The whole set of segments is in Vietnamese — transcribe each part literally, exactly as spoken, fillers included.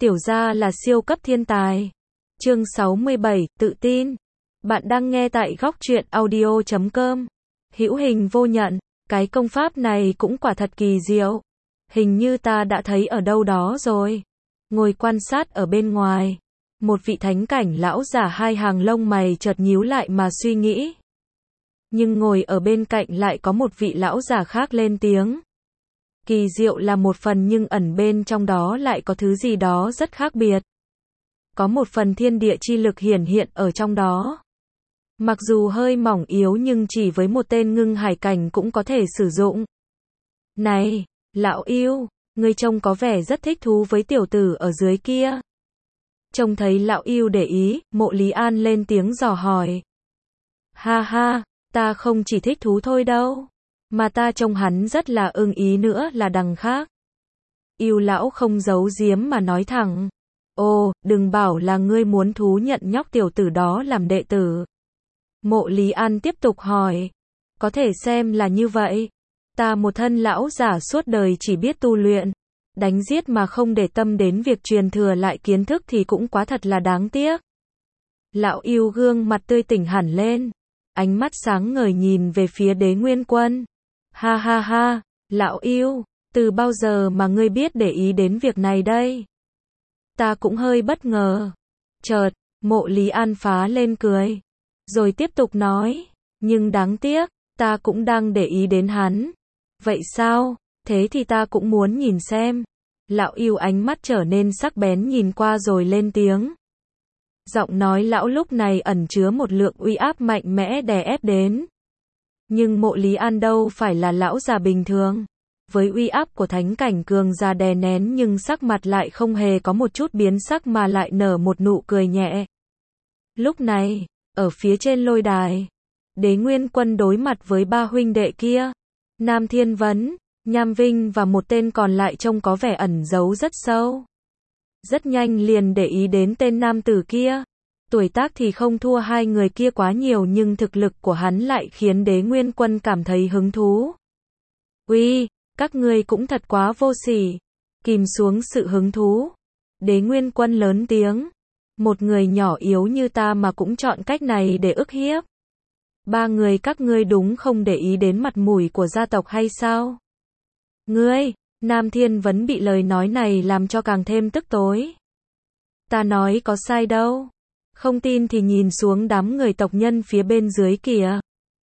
tiểu gia là siêu cấp thiên tài. Chương sáu mươi bảy, tự tin. Bạn đang nghe tại góc truyện audio chấm com. Hữu hình vô nhận, cái công pháp này cũng quả thật kỳ diệu. Hình như ta đã thấy ở đâu đó rồi. Ngồi quan sát ở bên ngoài, một vị thánh cảnh lão giả hai hàng lông mày chợt nhíu lại mà suy nghĩ. Nhưng ngồi ở bên cạnh lại có một vị lão giả khác lên tiếng. Kỳ diệu là một phần nhưng ẩn bên trong đó lại có thứ gì đó rất khác biệt. Có một phần thiên địa chi lực hiển hiện ở trong đó. Mặc dù hơi mỏng yếu nhưng chỉ với một tên ngưng hải cảnh cũng có thể sử dụng. Này, lão yêu, ngươi trông có vẻ rất thích thú với tiểu tử ở dưới kia. Trông thấy lão yêu để ý, Mộ Lý An lên tiếng dò hỏi. Ha ha, ta không chỉ thích thú thôi đâu, mà ta trông hắn rất là ưng ý nữa là đằng khác. Yêu lão không giấu giếm mà nói thẳng. Ồ, đừng bảo là ngươi muốn thú nhận nhóc tiểu tử đó làm đệ tử. Mộ Lý An tiếp tục hỏi. Có thể xem là như vậy. Ta một thân lão giả suốt đời chỉ biết tu luyện, đánh giết mà không để tâm đến việc truyền thừa lại kiến thức thì cũng quá thật là đáng tiếc. Lão yêu gương mặt tươi tỉnh hẳn lên, ánh mắt sáng ngời nhìn về phía Đế Nguyên Quân. Ha ha ha, lão yêu, từ bao giờ mà ngươi biết để ý đến việc này đây? Ta cũng hơi bất ngờ. Chợt, Mộ Lý An phá lên cười, rồi tiếp tục nói, nhưng đáng tiếc, ta cũng đang để ý đến hắn. Vậy sao? Thế thì ta cũng muốn nhìn xem. Lão yêu ánh mắt trở nên sắc bén nhìn qua rồi lên tiếng. Giọng nói lão lúc này ẩn chứa một lượng uy áp mạnh mẽ đè ép đến. Nhưng Mộ Lý An đâu phải là lão già bình thường. Với uy áp của thánh cảnh cường già đè nén nhưng sắc mặt lại không hề có một chút biến sắc mà lại nở một nụ cười nhẹ. Lúc này, ở phía trên lôi đài, Đế Nguyên Quân đối mặt với ba huynh đệ kia. Nam Thiên Vấn, Nham Vinh và một tên còn lại trông có vẻ ẩn giấu rất sâu. Rất nhanh liền để ý đến tên nam tử kia. Tuổi tác thì không thua hai người kia quá nhiều nhưng thực lực của hắn lại khiến Đế Nguyên Quân cảm thấy hứng thú. Uy, các ngươi cũng thật quá vô sỉ. Kìm xuống sự hứng thú, Đế Nguyên Quân lớn tiếng. Một người nhỏ yếu như ta mà cũng chọn cách này để ức hiếp. Ba người các ngươi đúng không để ý đến mặt mũi của gia tộc hay sao? Ngươi, Nam Thiên Vấn bị lời nói này làm cho càng thêm tức tối. Ta nói có sai đâu. Không tin thì nhìn xuống đám người tộc nhân phía bên dưới kìa.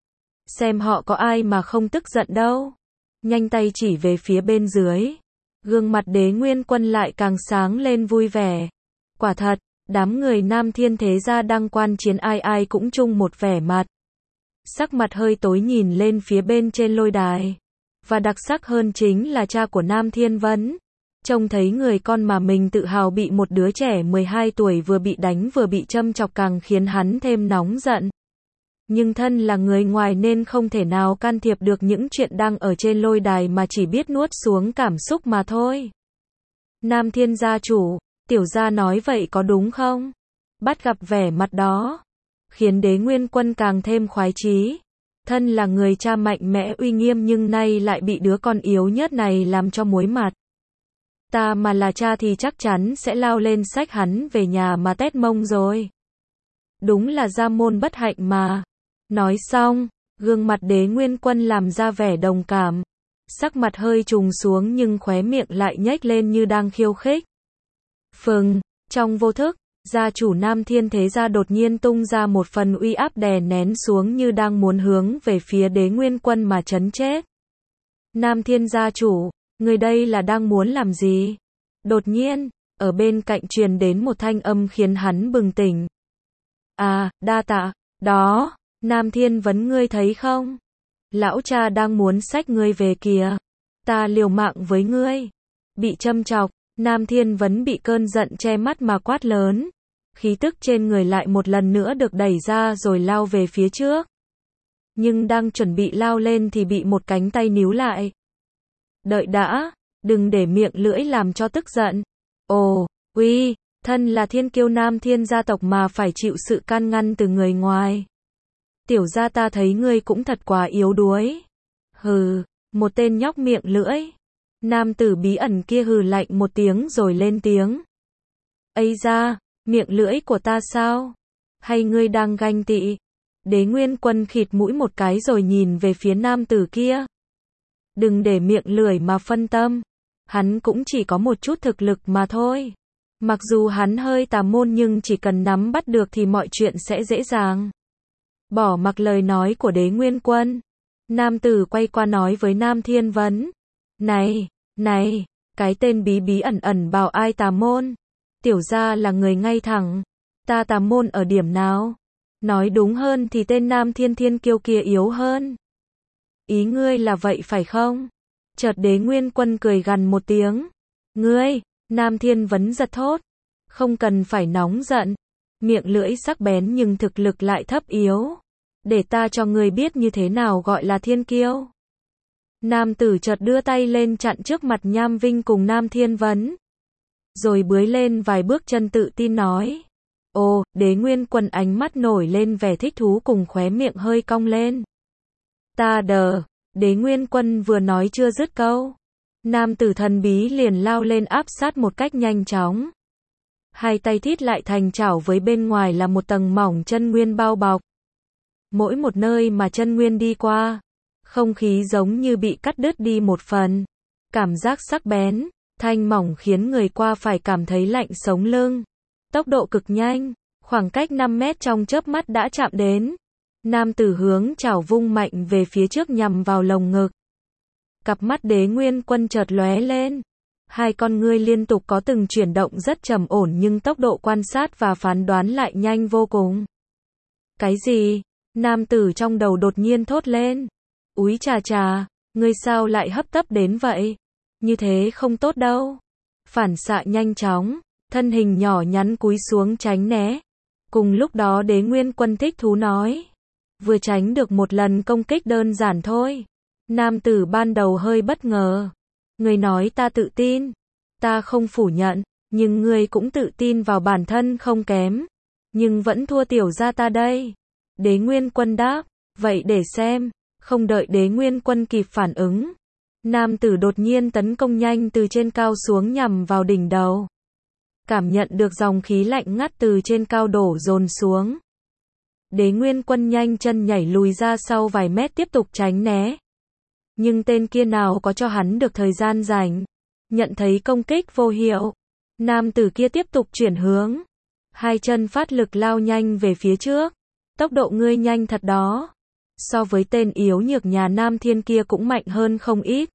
Xem họ có ai mà không tức giận đâu. Nhanh tay chỉ về phía bên dưới. Gương mặt Đế Nguyên Quân lại càng sáng lên vui vẻ. Quả thật, đám người Nam Thiên thế gia đang quan chiến ai ai cũng chung một vẻ mặt. Sắc mặt hơi tối nhìn lên phía bên trên lôi đài. Và đặc sắc hơn chính là cha của Nam Thiên Vấn. Trông thấy người con mà mình tự hào bị một đứa trẻ mười hai tuổi vừa bị đánh vừa bị châm chọc càng khiến hắn thêm nóng giận. Nhưng thân là người ngoài nên không thể nào can thiệp được những chuyện đang ở trên lôi đài mà chỉ biết nuốt xuống cảm xúc mà thôi. Nam Thiên gia chủ, tiểu gia nói vậy có đúng không? Bắt gặp vẻ mặt đó, khiến Đế Nguyên Quân càng thêm khoái chí. Thân là người cha mạnh mẽ uy nghiêm nhưng nay lại bị đứa con yếu nhớt này làm cho muối mặt. Ta mà là cha thì chắc chắn sẽ lao lên xách hắn về nhà mà tét mông rồi. Đúng là gia môn bất hạnh mà. Nói xong, gương mặt Đế Nguyên Quân làm ra vẻ đồng cảm. Sắc mặt hơi trùng xuống nhưng khóe miệng lại nhếch lên như đang khiêu khích. Phừng, trong vô thức, gia chủ Nam Thiên thế gia đột nhiên tung ra một phần uy áp đè nén xuống như đang muốn hướng về phía Đế Nguyên Quân mà trấn chết. Nam Thiên gia chủ, người đây là đang muốn làm gì? Đột nhiên, ở bên cạnh truyền đến một thanh âm khiến hắn bừng tỉnh. À, đa tạ, đó, Nam Thiên Vấn ngươi thấy không? Lão cha đang muốn xách ngươi về kìa. Ta liều mạng với ngươi. Bị châm chọc, Nam Thiên Vấn bị cơn giận che mắt mà quát lớn. Khí tức trên người lại một lần nữa được đẩy ra rồi lao về phía trước. Nhưng đang chuẩn bị lao lên thì bị một cánh tay níu lại. Đợi đã, đừng để miệng lưỡi làm cho tức giận. Ồ, uy, thân là thiên kiêu Nam Thiên gia tộc mà phải chịu sự can ngăn từ người ngoài. Tiểu gia ta thấy ngươi cũng thật quá yếu đuối. Hừ, một tên nhóc miệng lưỡi. Nam tử bí ẩn kia hừ lạnh một tiếng rồi lên tiếng. Ây da, miệng lưỡi của ta sao? Hay ngươi đang ganh tị? Đế Nguyên Quân khịt mũi một cái rồi nhìn về phía nam tử kia. Đừng để miệng lưỡi mà phân tâm. Hắn cũng chỉ có một chút thực lực mà thôi. Mặc dù hắn hơi tà môn nhưng chỉ cần nắm bắt được thì mọi chuyện sẽ dễ dàng. Bỏ mặc lời nói của Đế Nguyên Quân. Nam tử quay qua nói với Nam Thiên Vấn. Này, này, cái tên bí bí ẩn ẩn bảo ai tà môn? Tiểu gia là người ngay thẳng. Ta tà môn ở điểm nào? Nói đúng hơn thì tên Nam Thiên Thiên Kiêu kia yếu hơn. Ý ngươi là vậy phải không? Chợt Đế Nguyên Quân cười gằn một tiếng. Ngươi, Nam Thiên Vấn giật thốt. Không cần phải nóng giận. Miệng lưỡi sắc bén nhưng thực lực lại thấp yếu. Để ta cho ngươi biết như thế nào gọi là thiên kiêu. Nam tử chợt đưa tay lên chặn trước mặt Nham Vinh cùng Nam Thiên Vấn. Rồi bưới lên vài bước chân tự tin nói. Ồ, Đế Nguyên Quân ánh mắt nổi lên vẻ thích thú cùng khóe miệng hơi cong lên. Ta đờ, Đế Nguyên Quân vừa nói chưa dứt câu. Nam tử thần bí liền lao lên áp sát một cách nhanh chóng. Hai tay thít lại thành chảo với bên ngoài là một tầng mỏng chân nguyên bao bọc. Mỗi một nơi mà chân nguyên đi qua, không khí giống như bị cắt đứt đi một phần. Cảm giác sắc bén, thanh mỏng khiến người qua phải cảm thấy lạnh sống lưng. Tốc độ cực nhanh, khoảng cách năm mét trong chớp mắt đã chạm đến. Nam tử hướng chảo vung mạnh về phía trước nhằm vào lồng ngực. Cặp mắt Đế Nguyên Quân chợt lóe lên. Hai con ngươi liên tục có từng chuyển động rất trầm ổn nhưng tốc độ quan sát và phán đoán lại nhanh vô cùng. Cái gì? Nam tử trong đầu đột nhiên thốt lên. Úi chà chà, ngươi sao lại hấp tấp đến vậy? Như thế không tốt đâu. Phản xạ nhanh chóng, thân hình nhỏ nhắn cúi xuống tránh né. Cùng lúc đó Đế Nguyên Quân thích thú nói. Vừa tránh được một lần công kích đơn giản thôi. Nam tử ban đầu hơi bất ngờ. Ngươi nói ta tự tin. Ta không phủ nhận, nhưng ngươi cũng tự tin vào bản thân không kém. Nhưng vẫn thua tiểu gia ta đây. Đế Nguyên Quân đáp. Vậy để xem. Không đợi Đế Nguyên Quân kịp phản ứng. Nam tử đột nhiên tấn công nhanh từ trên cao xuống nhằm vào đỉnh đầu. Cảm nhận được dòng khí lạnh ngắt từ trên cao đổ dồn xuống. Đế Nguyên Quân nhanh chân nhảy lùi ra sau vài mét tiếp tục tránh né. Nhưng tên kia nào có cho hắn được thời gian rảnh. Nhận thấy công kích vô hiệu. Nam tử kia tiếp tục chuyển hướng. Hai chân phát lực lao nhanh về phía trước. Tốc độ ngươi nhanh thật đó. So với tên yếu nhược nhà Nam Thiên kia cũng mạnh hơn không ít.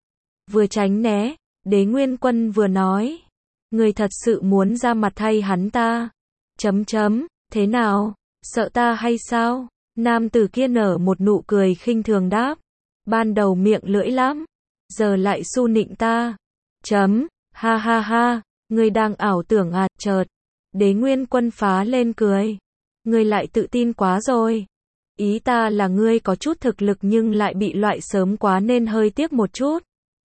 Vừa tránh né, Đế Nguyên Quân vừa nói. Ngươi thật sự muốn ra mặt thay hắn ta. Chấm chấm, thế nào? Sợ ta hay sao? Nam tử kia nở một nụ cười khinh thường đáp. Ban đầu miệng lưỡi lắm. Giờ lại su nịnh ta. Chấm, ha ha ha, ngươi đang ảo tưởng à, chợt. Đế Nguyên Quân phá lên cười. Ngươi lại tự tin quá rồi. Ý ta là ngươi có chút thực lực nhưng lại bị loại sớm quá nên hơi tiếc một chút.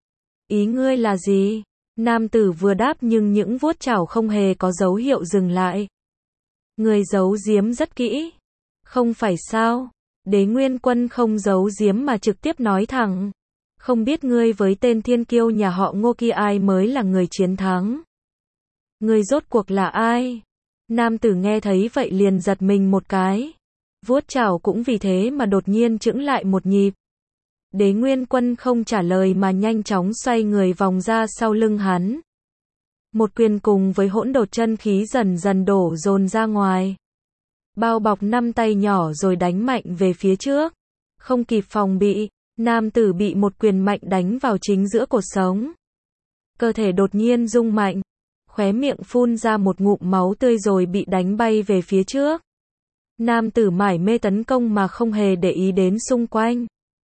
Ý ngươi là gì? Nam tử vừa đáp nhưng những vuốt chảo không hề có dấu hiệu dừng lại. Ngươi giấu giếm rất kỹ. Không phải sao? Đế Nguyên Quân không giấu giếm mà trực tiếp nói thẳng. Không biết ngươi với tên thiên kiêu nhà họ Ngô kia ai mới là người chiến thắng? Ngươi rốt cuộc là ai? Nam tử nghe thấy vậy liền giật mình một cái. Vuốt chảo cũng vì thế mà đột nhiên chững lại một nhịp. Đế Nguyên Quân không trả lời mà nhanh chóng xoay người vòng ra sau lưng hắn. Một quyền cùng với hỗn độn chân khí dần dần đổ dồn ra ngoài. Bao bọc năm tay nhỏ rồi đánh mạnh về phía trước. Không kịp phòng bị, nam tử bị một quyền mạnh đánh vào chính giữa cột sống. Cơ thể đột nhiên rung mạnh. Khóe miệng phun ra một ngụm máu tươi rồi bị đánh bay về phía trước. Nam tử mải mê tấn công mà không hề để ý đến xung quanh.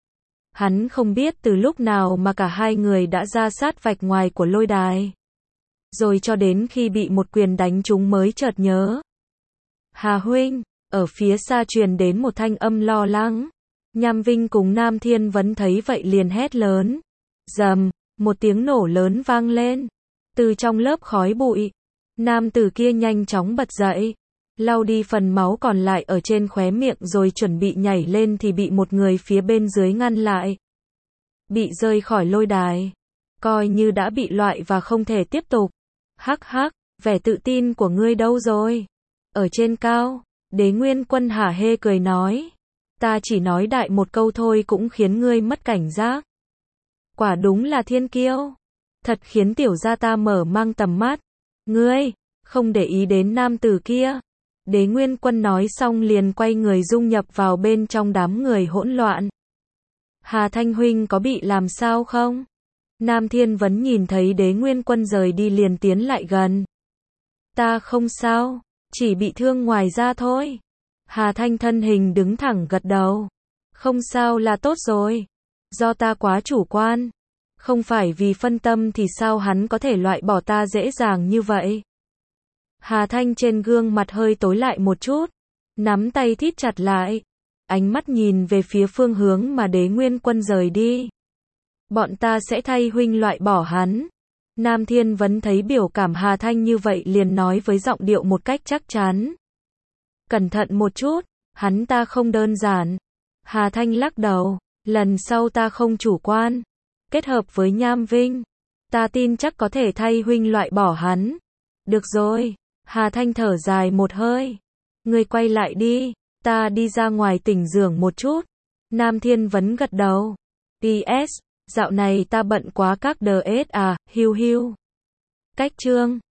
Hắn không biết từ lúc nào mà cả hai người đã ra sát vạch ngoài của lôi đài. Rồi cho đến khi bị một quyền đánh trúng mới chợt nhớ. Hà huynh, ở phía xa truyền đến một thanh âm lo lắng. Nham Vinh cùng Nam Thiên Vấn thấy vậy liền hét lớn. Rầm, một tiếng nổ lớn vang lên. Từ trong lớp khói bụi, nam tử kia nhanh chóng bật dậy. Lau đi phần máu còn lại ở trên khóe miệng rồi chuẩn bị nhảy lên thì bị một người phía bên dưới ngăn lại. Bị rơi khỏi lôi đài. Coi như đã bị loại và không thể tiếp tục. Hắc hắc, Vẻ tự tin của ngươi đâu rồi? Ở trên cao, Đế Nguyên Quân hả hê cười nói. Ta chỉ nói đại một câu thôi cũng khiến ngươi mất cảnh giác. Quả đúng là thiên kiêu. Thật khiến tiểu gia ta mở mang tầm mắt. Ngươi, không để ý đến nam tử kia. Đế Nguyên Quân nói xong liền quay người dung nhập vào bên trong đám người hỗn loạn. Hà Thanh huynh có bị làm sao không? Nam Thiên Vấn nhìn thấy Đế Nguyên Quân rời đi liền tiến lại gần. Ta không sao, chỉ bị thương ngoài da thôi. Hà Thanh thân hình đứng thẳng gật đầu. Không sao là tốt rồi. Do ta quá chủ quan. Không phải vì phân tâm thì sao hắn có thể loại bỏ ta dễ dàng như vậy? Hà Thanh trên gương mặt hơi tối lại một chút. Nắm tay thít chặt lại. Ánh mắt nhìn về phía phương hướng mà Đế Nguyên Quân rời đi. Bọn ta sẽ thay huynh loại bỏ hắn. Nam Thiên Vấn thấy biểu cảm Hà Thanh như vậy liền nói với giọng điệu một cách chắc chắn. Cẩn thận một chút, hắn ta không đơn giản. Hà Thanh lắc đầu, lần sau ta không chủ quan. Kết hợp với Nham Vinh, ta tin chắc có thể thay huynh loại bỏ hắn. Được rồi, Hà Thanh thở dài một hơi. Ngươi quay lại đi, ta đi ra ngoài tỉnh dưỡng một chút. Nam Thiên Vấn gật đầu. pê ét, dạo này ta bận quá các đê ét à, hiu hiu. Cách chương